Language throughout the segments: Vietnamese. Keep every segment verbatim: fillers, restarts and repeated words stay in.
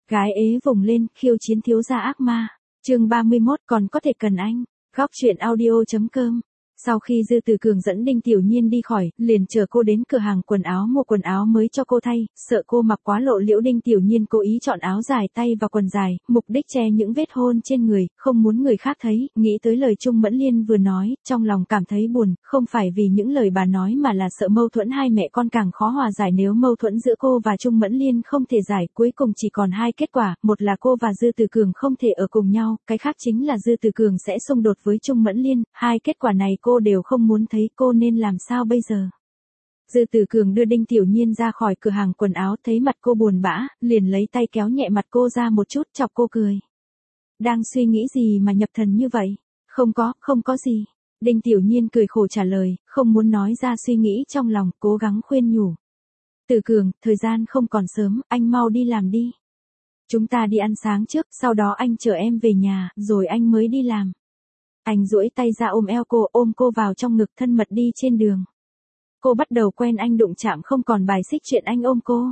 Gái ế vùng lên, khiêu chiến thiếu gia ác ma. Chương ba mươi mốt, còn có thể cần anh. Góc truyện audio chấm com. Sau khi Dư Từ Cường dẫn Đinh Tiểu Nhiên đi khỏi, liền chờ cô đến cửa hàng quần áo mua quần áo mới cho cô thay, sợ cô mặc quá lộ liễu. Đinh Tiểu Nhiên cố ý chọn áo dài tay và quần dài, mục đích che những vết hôn trên người, không muốn người khác thấy. Nghĩ tới lời Trung Mẫn Liên vừa nói, trong lòng cảm thấy buồn, không phải vì những lời bà nói mà là sợ mâu thuẫn hai mẹ con càng khó hòa giải. Nếu mâu thuẫn giữa cô và Trung Mẫn Liên không thể giải, cuối cùng chỉ còn hai kết quả, một là cô và Dư Từ Cường không thể ở cùng nhau, cái khác chính là Dư Từ Cường sẽ xung đột với Trung Mẫn Liên. Hai kết quả này cô đều không muốn thấy, cô nên làm sao bây giờ? Dư Từ Cường đưa Đinh Tiểu Nhiên ra khỏi cửa hàng quần áo, thấy mặt cô buồn bã, liền lấy tay kéo nhẹ mặt cô ra một chút, chọc cô cười. Đang suy nghĩ gì mà nhập thần như vậy? Không có, không có gì. Đinh Tiểu Nhiên cười khổ trả lời, không muốn nói ra suy nghĩ trong lòng, cố gắng khuyên nhủ. Từ Cường, thời gian không còn sớm, anh mau đi làm đi. Chúng ta đi ăn sáng trước, sau đó anh chở em về nhà, rồi anh mới đi làm. Anh duỗi tay ra ôm eo cô, ôm cô vào trong ngực, thân mật đi trên đường. Cô bắt đầu quen anh, đụng chạm không còn bài xích chuyện anh ôm cô.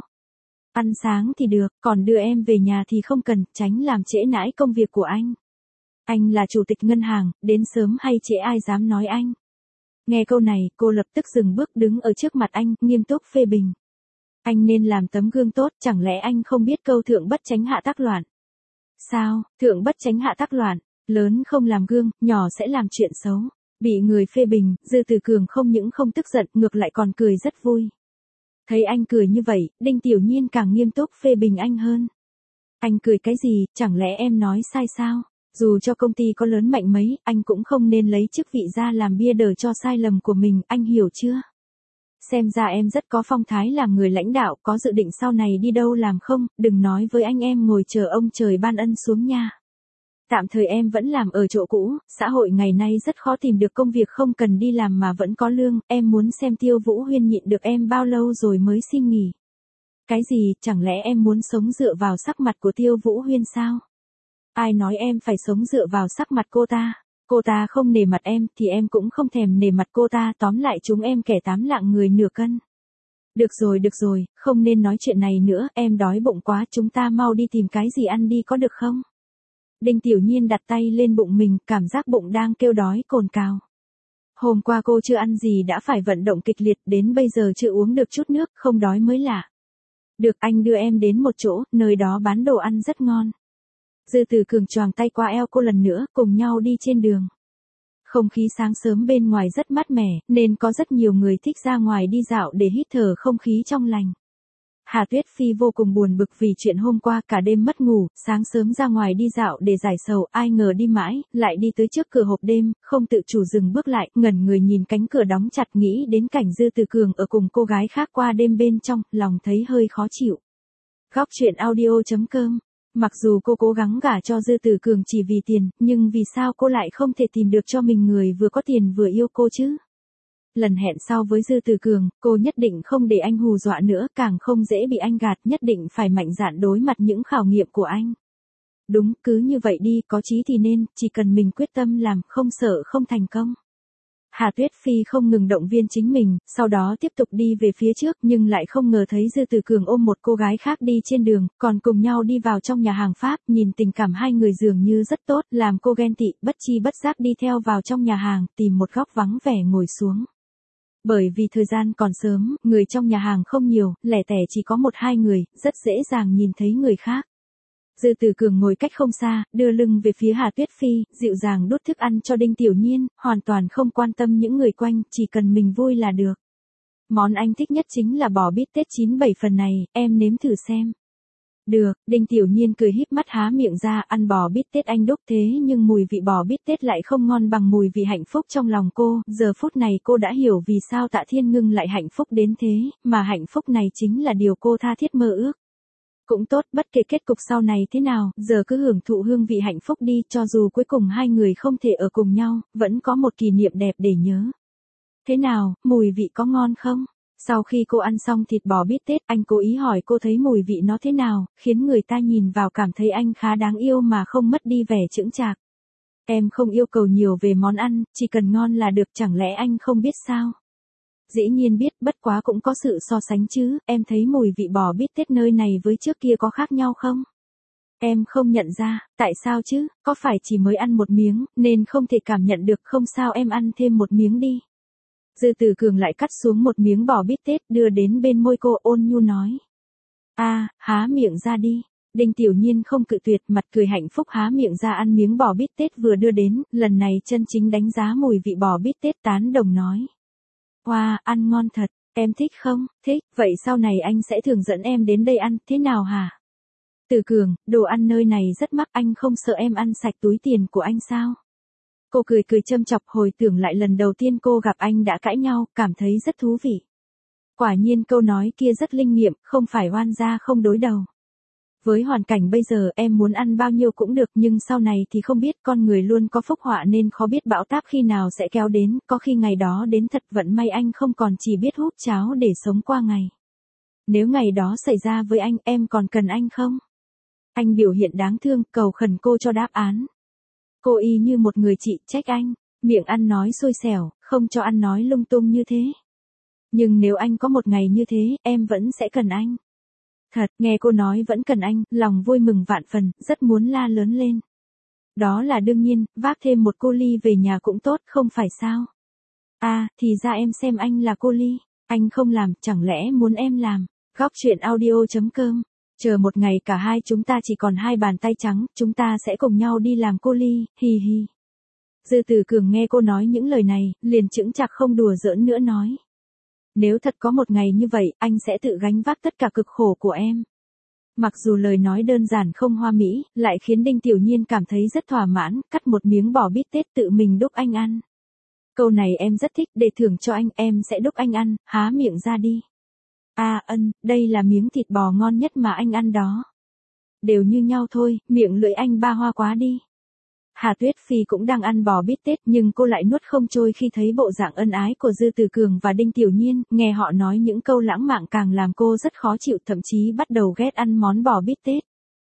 Ăn sáng thì được, còn đưa em về nhà thì không cần, tránh làm trễ nải công việc của anh. Anh là chủ tịch ngân hàng, đến sớm hay trễ ai dám nói anh. Nghe câu này, cô lập tức dừng bước, đứng ở trước mặt anh, nghiêm túc phê bình. Anh nên làm tấm gương tốt, chẳng lẽ anh không biết câu thượng bất chánh hạ tác loạn? Sao, thượng bất chánh hạ tác loạn? Lớn không làm gương, nhỏ sẽ làm chuyện xấu. Bị người phê bình, Dư Từ Cường không những không tức giận, ngược lại còn cười rất vui. Thấy anh cười như vậy, Đinh Tiểu Nhiên càng nghiêm túc phê bình anh hơn. Anh cười cái gì, chẳng lẽ em nói sai sao? Dù cho công ty có lớn mạnh mấy, anh cũng không nên lấy chức vị ra làm bia đỡ cho sai lầm của mình, anh hiểu chưa? Xem ra em rất có phong thái làm người lãnh đạo, có dự định sau này đi đâu làm không? Đừng nói với anh em ngồi chờ ông trời ban ân xuống nha. Tạm thời em vẫn làm ở chỗ cũ, xã hội ngày nay rất khó tìm được công việc không cần đi làm mà vẫn có lương, em muốn xem Tiêu Vũ Huyên nhịn được em bao lâu rồi mới xin nghỉ. Cái gì, chẳng lẽ em muốn sống dựa vào sắc mặt của Tiêu Vũ Huyên sao? Ai nói em phải sống dựa vào sắc mặt cô ta? Cô ta không nể mặt em, thì em cũng không thèm nể mặt cô ta, tóm lại chúng em kẻ tám lạng người nửa cân. Được rồi, được rồi, không nên nói chuyện này nữa, em đói bụng quá, chúng ta mau đi tìm cái gì ăn đi có được không? Đinh Tiểu Nhiên đặt tay lên bụng mình, cảm giác bụng đang kêu đói cồn cào. Hôm qua cô chưa ăn gì đã phải vận động kịch liệt, đến bây giờ chưa uống được chút nước, không đói mới lạ. Được, anh đưa em đến một chỗ, nơi đó bán đồ ăn rất ngon. Dư Từ Cường choàng tay qua eo cô lần nữa, cùng nhau đi trên đường. Không khí sáng sớm bên ngoài rất mát mẻ, nên có rất nhiều người thích ra ngoài đi dạo để hít thở không khí trong lành. Hà Tuyết Phi vô cùng buồn bực vì chuyện hôm qua, cả đêm mất ngủ, sáng sớm ra ngoài đi dạo để giải sầu, ai ngờ đi mãi, lại đi tới trước cửa hộp đêm, không tự chủ dừng bước lại, ngẩn người nhìn cánh cửa đóng chặt, nghĩ đến cảnh Dư Từ Cường ở cùng cô gái khác qua đêm bên trong, lòng thấy hơi khó chịu. Góc truyện audio chấm com. Mặc dù cô cố gắng gả cho Dư Từ Cường chỉ vì tiền, nhưng vì sao cô lại không thể tìm được cho mình người vừa có tiền vừa yêu cô chứ? Lần hẹn sau với Dư Từ Cường, cô nhất định không để anh hù dọa nữa, càng không dễ bị anh gạt, nhất định phải mạnh dạn đối mặt những khảo nghiệm của anh. Đúng, cứ như vậy đi, có chí thì nên, chỉ cần mình quyết tâm làm, không sợ không thành công. Hà Tuyết Phi không ngừng động viên chính mình, sau đó tiếp tục đi về phía trước, nhưng lại không ngờ thấy Dư Từ Cường ôm một cô gái khác đi trên đường, còn cùng nhau đi vào trong nhà hàng Pháp, nhìn tình cảm hai người dường như rất tốt, làm cô ghen tị, bất chi bất giác đi theo vào trong nhà hàng, tìm một góc vắng vẻ ngồi xuống. Bởi vì thời gian còn sớm, người trong nhà hàng không nhiều, lẻ tẻ chỉ có một hai người, rất dễ dàng nhìn thấy người khác. Dư Từ Cường ngồi cách không xa, đưa lưng về phía Hà Tuyết Phi, dịu dàng đút thức ăn cho Đinh Tiểu Nhiên, hoàn toàn không quan tâm những người quanh, chỉ cần mình vui là được. Món anh thích nhất chính là bò bít tết chín bảy phần này, em nếm thử xem. Được, Đinh Tiểu Nhiên cười híp mắt há miệng ra, ăn bò bít tết anh đúc thế nhưng mùi vị bò bít tết lại không ngon bằng mùi vị hạnh phúc trong lòng cô, giờ phút này cô đã hiểu vì sao Tạ Thiên Ngưng lại hạnh phúc đến thế, mà hạnh phúc này chính là điều cô tha thiết mơ ước. Cũng tốt, bất kể kết cục sau này thế nào, giờ cứ hưởng thụ hương vị hạnh phúc đi, cho dù cuối cùng hai người không thể ở cùng nhau, vẫn có một kỷ niệm đẹp để nhớ. Thế nào, mùi vị có ngon không? Sau khi cô ăn xong thịt bò bít tết, anh cố ý hỏi cô thấy mùi vị nó thế nào, khiến người ta nhìn vào cảm thấy anh khá đáng yêu mà không mất đi vẻ chững chạc. Em không yêu cầu nhiều về món ăn, chỉ cần ngon là được, chẳng lẽ anh không biết sao? Dĩ nhiên biết, bất quá cũng có sự so sánh chứ, em thấy mùi vị bò bít tết nơi này với trước kia có khác nhau không? Em không nhận ra, tại sao chứ, có phải chỉ mới ăn một miếng, nên không thể cảm nhận được, không sao em ăn thêm một miếng đi. Dư Tử Cường lại cắt xuống một miếng bò bít tết đưa đến bên môi cô, ôn nhu nói. A, à, há miệng ra đi. Đinh Tiểu Nhiên không cự tuyệt, mặt cười hạnh phúc há miệng ra ăn miếng bò bít tết vừa đưa đến, lần này chân chính đánh giá mùi vị bò bít tết, tán đồng nói. Wow, ăn ngon thật, em thích không? Thích, vậy sau này anh sẽ thường dẫn em đến đây ăn, thế nào hả? Tử Cường, đồ ăn nơi này rất mắc, anh không sợ em ăn sạch túi tiền của anh sao? Cô cười cười châm chọc, hồi tưởng lại lần đầu tiên cô gặp anh đã cãi nhau, cảm thấy rất thú vị. Quả nhiên câu nói kia rất linh nghiệm, không phải oan gia không đối đầu. Với hoàn cảnh bây giờ em muốn ăn bao nhiêu cũng được, nhưng sau này thì không biết, con người luôn có phúc họa nên khó biết bão táp khi nào sẽ kéo đến, có khi ngày đó đến thật vận may anh không còn chỉ biết hút cháo để sống qua ngày. Nếu ngày đó xảy ra với anh, em còn cần anh không? Anh biểu hiện đáng thương, cầu khẩn cô cho đáp án. Cô y như một người chị, trách anh, miệng ăn nói xui xẻo, không cho ăn nói lung tung như thế. Nhưng nếu anh có một ngày như thế, em vẫn sẽ cần anh. Thật, nghe cô nói vẫn cần anh, lòng vui mừng vạn phần, rất muốn la lớn lên. Đó là đương nhiên, vác thêm một cô ly về nhà cũng tốt, không phải sao? À, thì ra em xem anh là cô ly, anh không làm, chẳng lẽ muốn em làm? Góc chuyện audio chấm com. Chờ một ngày cả hai chúng ta chỉ còn hai bàn tay trắng, chúng ta sẽ cùng nhau đi làm cô ly, hi hi. Dư Tử Cường nghe cô nói những lời này, liền chững chạc không đùa giỡn nữa nói. Nếu thật có một ngày như vậy, anh sẽ tự gánh vác tất cả cực khổ của em. Mặc dù lời nói đơn giản không hoa mỹ, lại khiến Đinh Tiểu Nhiên cảm thấy rất thỏa mãn, cắt một miếng bò bít tết tự mình đúc anh ăn. Câu này em rất thích, để thưởng cho anh, em sẽ đúc anh ăn, há miệng ra đi. À ân, đây là miếng thịt bò ngon nhất mà anh ăn đó. Đều như nhau thôi, miệng lưỡi anh ba hoa quá đi. Hà Tuyết Phi cũng đang ăn bò bít tết nhưng cô lại nuốt không trôi khi thấy bộ dạng ân ái của Dư Tử Cường và Đinh Tiểu Nhiên, nghe họ nói những câu lãng mạn càng làm cô rất khó chịu, thậm chí bắt đầu ghét ăn món bò bít tết.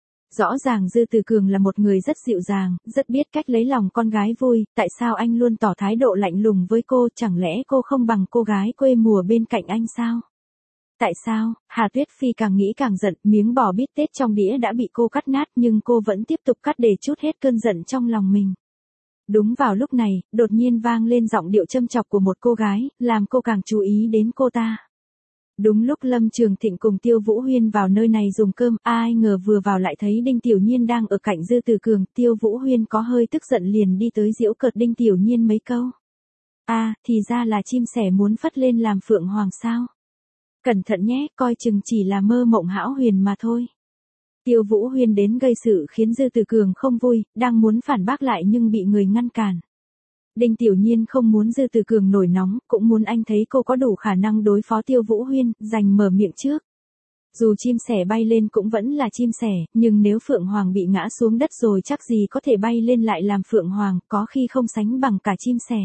Rõ ràng Dư Tử Cường là một người rất dịu dàng, rất biết cách lấy lòng con gái vui, tại sao anh luôn tỏ thái độ lạnh lùng với cô, chẳng lẽ cô không bằng cô gái quê mùa bên cạnh anh sao? Tại sao? Hà Tuyết Phi càng nghĩ càng giận, miếng bò bít tết trong đĩa đã bị cô cắt nát nhưng cô vẫn tiếp tục cắt để trút hết cơn giận trong lòng mình. Đúng vào lúc này, đột nhiên vang lên giọng điệu châm chọc của một cô gái, làm cô càng chú ý đến cô ta. Đúng lúc Lâm Trường Thịnh cùng Tiêu Vũ Huyên vào nơi này dùng cơm, ai ngờ vừa vào lại thấy Đinh Tiểu Nhiên đang ở cạnh Dư Tử Cường, Tiêu Vũ Huyên có hơi tức giận liền đi tới giễu cợt Đinh Tiểu Nhiên mấy câu. À, thì ra là chim sẻ muốn phất lên làm phượng hoàng sao? Cẩn thận nhé, coi chừng chỉ là mơ mộng hão huyền mà thôi. Tiêu Vũ Huyên đến gây sự khiến Dư Tử Cường không vui, đang muốn phản bác lại nhưng bị người ngăn cản. Đinh Tiểu Nhiên không muốn Dư Tử Cường nổi nóng, cũng muốn anh thấy cô có đủ khả năng đối phó Tiêu Vũ Huyên, giành mở miệng trước. Dù chim sẻ bay lên cũng vẫn là chim sẻ, nhưng nếu Phượng Hoàng bị ngã xuống đất rồi chắc gì có thể bay lên lại làm Phượng Hoàng, có khi không sánh bằng cả chim sẻ.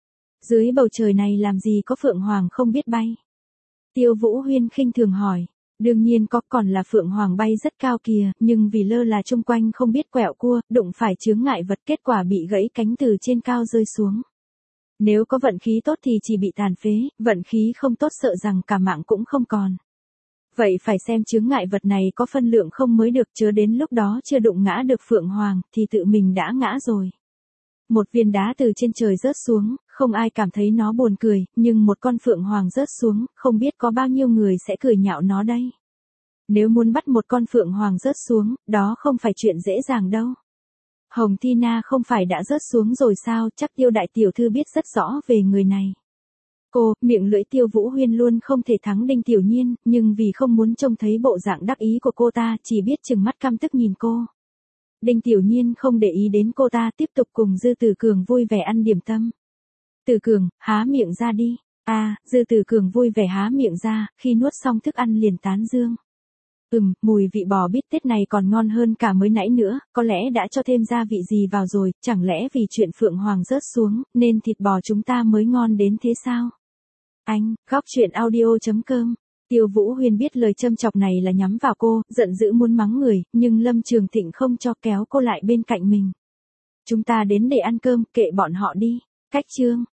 Dưới bầu trời này làm gì có Phượng Hoàng không biết bay? Tiêu Vũ Huyên khinh thường hỏi. Đương nhiên có, còn là Phượng Hoàng bay rất cao kìa, nhưng vì lơ là chung quanh không biết quẹo cua, đụng phải chướng ngại vật, kết quả bị gãy cánh từ trên cao rơi xuống. Nếu có vận khí tốt thì chỉ bị tàn phế, vận khí không tốt sợ rằng cả mạng cũng không còn. Vậy phải xem chướng ngại vật này có phân lượng không mới được, chớ đến lúc đó chưa đụng ngã được Phượng Hoàng, thì tự mình đã ngã rồi. Một viên đá từ trên trời rớt xuống, không ai cảm thấy nó buồn cười, nhưng một con Phượng Hoàng rớt xuống, không biết có bao nhiêu người sẽ cười nhạo nó đây. Nếu muốn bắt một con Phượng Hoàng rớt xuống, đó không phải chuyện dễ dàng đâu. Hồng Thi Na không phải đã rớt xuống rồi sao, chắc Tiêu đại tiểu thư biết rất rõ về người này. Cô, miệng lưỡi Tiêu Vũ Huyên luôn không thể thắng Đinh Tiểu Nhiên, nhưng vì không muốn trông thấy bộ dạng đắc ý của cô ta, chỉ biết trừng mắt căm tức nhìn cô. Đinh Tiểu Nhiên không để ý đến cô ta, tiếp tục cùng Dư Tử Cường vui vẻ ăn điểm tâm. Tử Cường, há miệng ra đi. À, Dư Tử Cường vui vẻ há miệng ra, khi nuốt xong thức ăn liền tán dương. Ừm, mùi vị bò bít tết này còn ngon hơn cả mới nãy nữa, có lẽ đã cho thêm gia vị gì vào rồi, chẳng lẽ vì chuyện Phượng Hoàng rớt xuống, nên thịt bò chúng ta mới ngon đến thế sao? Anh, góc chuyện audio chấm com. Tiêu Vũ Huyên biết lời châm chọc này là nhắm vào cô, giận dữ muốn mắng người, nhưng Lâm Trường Thịnh không cho, kéo cô lại bên cạnh mình. Chúng ta đến để ăn cơm, kệ bọn họ đi. Cách chương.